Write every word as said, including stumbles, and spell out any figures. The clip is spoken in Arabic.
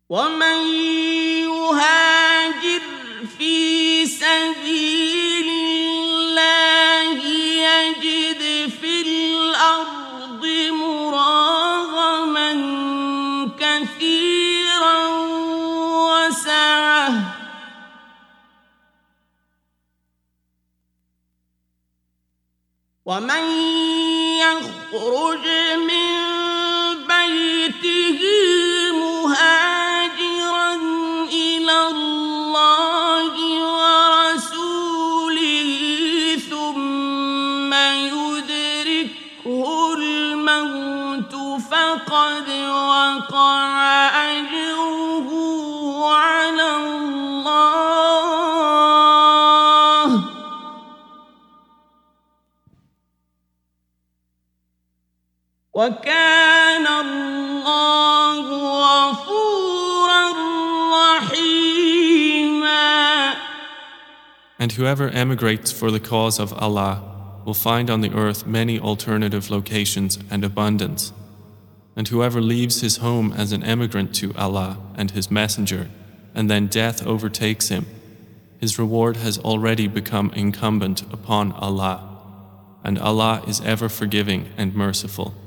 ومن يهاجر في سبيل الله يجد في الأرض مراغما كثيرا وسعة ومن يخرج من بيته مهاجرا إلى الله ورسوله ثم يدركه الموت فقد وقع أجره على الله وكان الله غفورا رحيما. And whoever emigrates for the cause of Allah will find on the earth many alternative locations and abundance. And whoever leaves his home as an emigrant to Allah and His Messenger, and then death overtakes him, his reward has already become incumbent upon Allah, and Allah is ever forgiving and merciful.